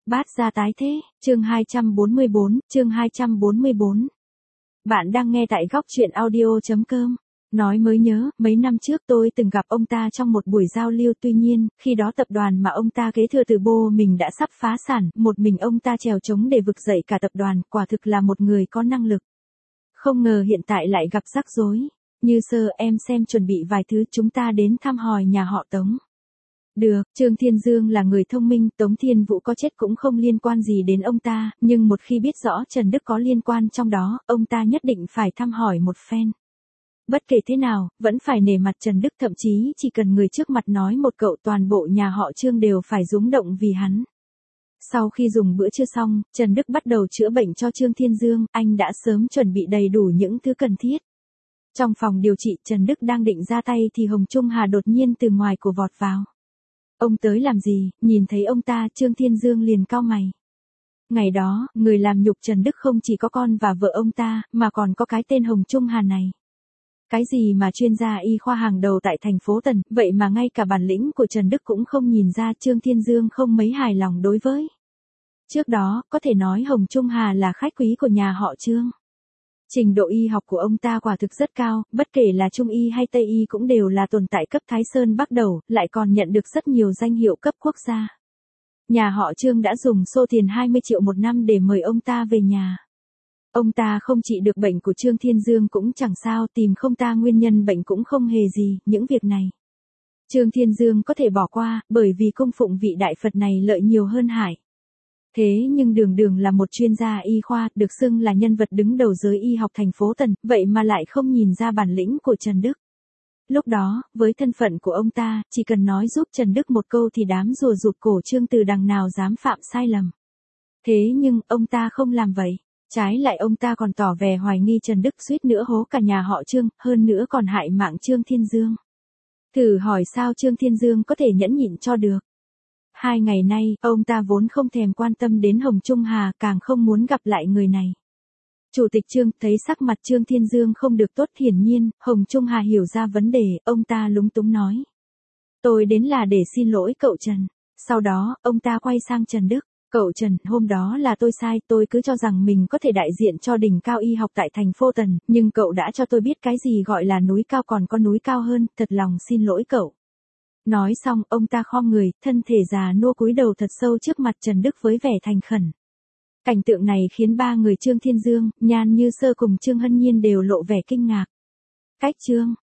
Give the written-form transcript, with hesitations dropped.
Bát gia tái thế, chương 244. Bạn đang nghe tại góc truyện audio.com. Nói mới nhớ, mấy năm trước tôi từng gặp ông ta trong một buổi giao lưu, tuy nhiên, khi đó tập đoàn mà ông ta kế thừa từ bố mình đã sắp phá sản, một mình ông ta trèo trống để vực dậy cả tập đoàn, quả thực là một người có năng lực. Không ngờ hiện tại lại gặp rắc rối. Như Sơ, em xem chuẩn bị vài thứ, chúng ta đến thăm hỏi nhà họ Tống. Được, Trương Thiên Dương là người thông minh, Tống Thiên Vũ có chết cũng không liên quan gì đến ông ta, nhưng một khi biết rõ Trần Đức có liên quan trong đó, ông ta nhất định phải thăm hỏi một phen. Bất kể thế nào, vẫn phải nể mặt Trần Đức, thậm chí chỉ cần người trước mặt nói một cậu, toàn bộ nhà họ Trương đều phải rúng động vì hắn. Sau khi dùng bữa trưa xong, Trần Đức bắt đầu chữa bệnh cho Trương Thiên Dương, anh đã sớm chuẩn bị đầy đủ những thứ cần thiết. Trong phòng điều trị, Trần Đức đang định ra tay thì Hồng Trung Hà đột nhiên từ ngoài cổ vọt vào. Ông tới làm gì? Nhìn thấy ông ta, Trương Thiên Dương liền cau mày. Ngày đó, người làm nhục Trần Đức không chỉ có con và vợ ông ta, mà còn có cái tên Hồng Trung Hà này. Cái gì mà chuyên gia y khoa hàng đầu tại thành phố Tần, vậy mà ngay cả bản lĩnh của Trần Đức cũng không nhìn ra, Trương Thiên Dương không mấy hài lòng đối với. Trước đó, có thể nói Hồng Trung Hà là khách quý của nhà họ Trương. Trình độ y học của ông ta quả thực rất cao, bất kể là Trung y hay Tây y cũng đều là tồn tại cấp Thái Sơn Bắc Đầu, lại còn nhận được rất nhiều danh hiệu cấp quốc gia. Nhà họ Trương đã dùng số tiền 20 triệu một năm để mời ông ta về nhà. Ông ta không trị được bệnh của Trương Thiên Dương cũng chẳng sao, tìm không ta nguyên nhân bệnh cũng không hề gì, những việc này Trương Thiên Dương có thể bỏ qua, bởi vì cung phụng vị đại Phật này lợi nhiều hơn hại. Thế nhưng Đường Đường là một chuyên gia y khoa, được xưng là nhân vật đứng đầu giới y học thành phố Tần, vậy mà lại không nhìn ra bản lĩnh của Trần Đức. Lúc đó, với thân phận của ông ta, chỉ cần nói giúp Trần Đức một câu thì đám rùa rụt cổ Trương từ đằng nào dám phạm sai lầm. Thế nhưng, ông ta không làm vậy. Trái lại ông ta còn tỏ vẻ hoài nghi Trần Đức, suýt nữa hố cả nhà họ Trương, hơn nữa còn hại mạng Trương Thiên Dương. Thử hỏi sao Trương Thiên Dương có thể nhẫn nhịn cho được. 2 ngày nay, ông ta vốn không thèm quan tâm đến Hồng Trung Hà, càng không muốn gặp lại người này. Chủ tịch Trương thấy sắc mặt Trương Thiên Dương không được tốt, hiển nhiên, Hồng Trung Hà hiểu ra vấn đề, ông ta lúng túng nói. Tôi đến là để xin lỗi cậu Trần. Sau đó, ông ta quay sang Trần Đức. Cậu Trần, hôm đó là tôi sai, tôi cứ cho rằng mình có thể đại diện cho đỉnh cao y học tại thành phố Tần, nhưng cậu đã cho tôi biết cái gì gọi là núi cao, còn có núi cao hơn, thật lòng xin lỗi cậu. Nói xong, ông ta khom người, thân thể già nua cúi đầu thật sâu trước mặt Trần Đức với vẻ thành khẩn. Cảnh tượng này khiến ba người Trương Thiên Dương, Nhan Như Sơ cùng Trương Hân Nhiên đều lộ vẻ kinh ngạc. Cách Trương